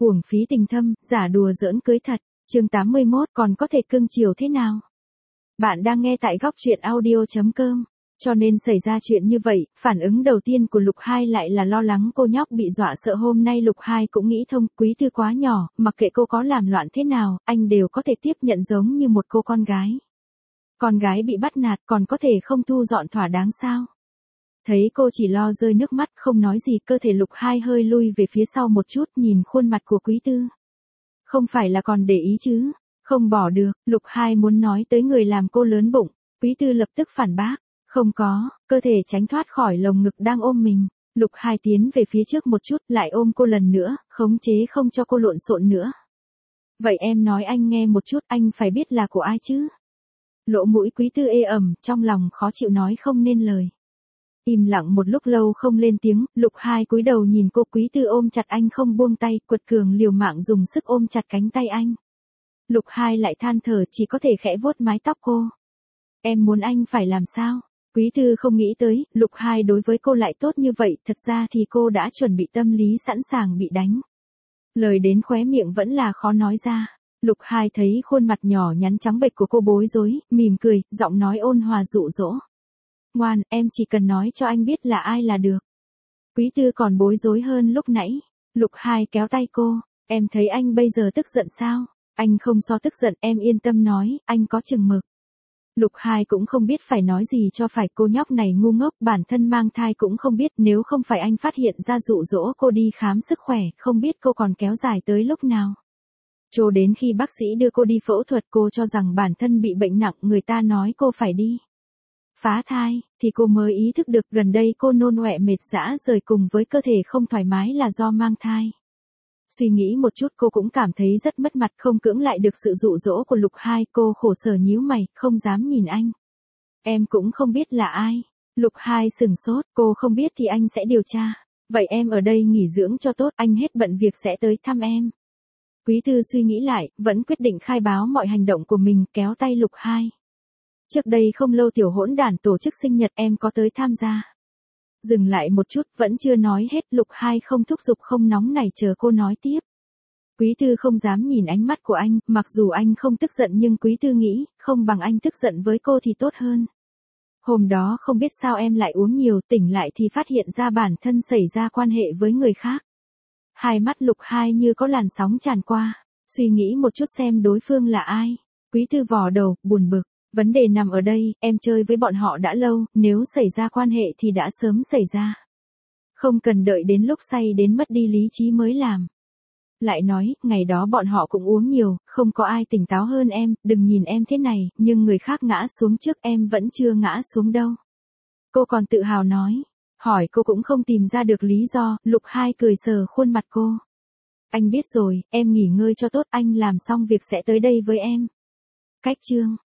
Uổng phí tình thâm, giả đùa giỡn cưới thật. Chương 81, còn có thể cưng chiều thế nào? Bạn đang nghe tại góc truyện audio.com. Cho nên xảy ra chuyện như vậy, phản ứng đầu tiên của Lục Hai lại là lo lắng cô nhóc bị dọa sợ. Hôm nay Lục Hai cũng nghĩ thông, Quý Thư quá nhỏ, mặc kệ cô có làm loạn thế nào, anh đều có thể tiếp nhận giống như một cô con gái. Con gái bị bắt nạt còn có thể không thu dọn thỏa đáng sao? Thấy cô chỉ lo rơi nước mắt không nói gì, cơ thể Lục Hai hơi lui về phía sau một chút, nhìn khuôn mặt của Quý Tư. Không phải là còn để ý chứ? Không bỏ được. Lục Hai muốn nói tới người làm cô lớn bụng. Quý Tư lập tức phản bác. Không có. Cơ thể tránh thoát khỏi lồng ngực đang ôm mình. Lục Hai tiến về phía trước một chút, lại ôm cô lần nữa, khống chế không cho cô lộn xộn nữa. Vậy em nói anh nghe một chút, anh phải biết là của ai chứ? Lỗ mũi Quý Tư ê ẩm, trong lòng khó chịu nói không nên lời. Im lặng một lúc lâu không lên tiếng, Lục Hai cúi đầu nhìn cô. Quý Tư ôm chặt anh không buông tay, quật cường liều mạng dùng sức ôm chặt cánh tay anh. Lục Hai lại than thở, chỉ có thể khẽ vuốt mái tóc cô. Em muốn anh phải làm sao? Quý Tư không nghĩ tới, Lục Hai đối với cô lại tốt như vậy, thật ra thì cô đã chuẩn bị tâm lý sẵn sàng bị đánh. Lời đến khóe miệng vẫn là khó nói ra. Lục Hai thấy khuôn mặt nhỏ nhắn trắng bệch của cô bối rối, mỉm cười, giọng nói ôn hòa dụ dỗ. Ngoan, em chỉ cần nói cho anh biết là ai là được. Quý Tư còn bối rối hơn lúc nãy. Lục Hai kéo tay cô. Em thấy anh bây giờ tức giận sao? Anh không so tức giận, em yên tâm nói, anh có chừng mực. Lục Hai cũng không biết phải nói gì cho phải, cô nhóc này ngu ngốc, bản thân mang thai cũng không biết, nếu không phải anh phát hiện ra dụ dỗ cô đi khám sức khỏe, không biết cô còn kéo dài tới lúc nào. Cho đến khi bác sĩ đưa cô đi phẫu thuật, cô cho rằng bản thân bị bệnh nặng, người ta nói cô phải đi phá thai, thì cô mới ý thức được gần đây cô nôn ọe mệt rã rời cùng với cơ thể không thoải mái là do mang thai. Suy nghĩ một chút cô cũng cảm thấy rất mất mặt, không cưỡng lại được sự dụ dỗ của Lục Hai, cô khổ sở nhíu mày, không dám nhìn anh. Em cũng không biết là ai. Lục Hai sừng sốt, cô không biết thì anh sẽ điều tra. Vậy em ở đây nghỉ dưỡng cho tốt, anh hết bận việc sẽ tới thăm em. Quý Tư suy nghĩ lại, vẫn quyết định khai báo mọi hành động của mình, kéo tay Lục Hai. Trước đây không lâu tiểu hỗn đản tổ chức sinh nhật, em có tới tham gia. Dừng lại một chút, vẫn chưa nói hết, Lục Hai không thúc giục không nóng nảy chờ cô nói tiếp. Quý Tư không dám nhìn ánh mắt của anh, mặc dù anh không tức giận nhưng Quý Tư nghĩ, không bằng anh tức giận với cô thì tốt hơn. Hôm đó không biết sao em lại uống nhiều, tỉnh lại thì phát hiện ra bản thân xảy ra quan hệ với người khác. Hai mắt Lục Hai như có làn sóng tràn qua, suy nghĩ một chút xem đối phương là ai. Quý Tư vò đầu, buồn bực. Vấn đề nằm ở đây, em chơi với bọn họ đã lâu, nếu xảy ra quan hệ thì đã sớm xảy ra. Không cần đợi đến lúc say đến mất đi lý trí mới làm. Lại nói, ngày đó bọn họ cũng uống nhiều, không có ai tỉnh táo hơn em, đừng nhìn em thế này, nhưng người khác ngã xuống trước em vẫn chưa ngã xuống đâu. Cô còn tự hào nói. Hỏi cô cũng không tìm ra được lý do, Lục Hai cười sờ khuôn mặt cô. Anh biết rồi, em nghỉ ngơi cho tốt, anh làm xong việc sẽ tới đây với em. Cách chương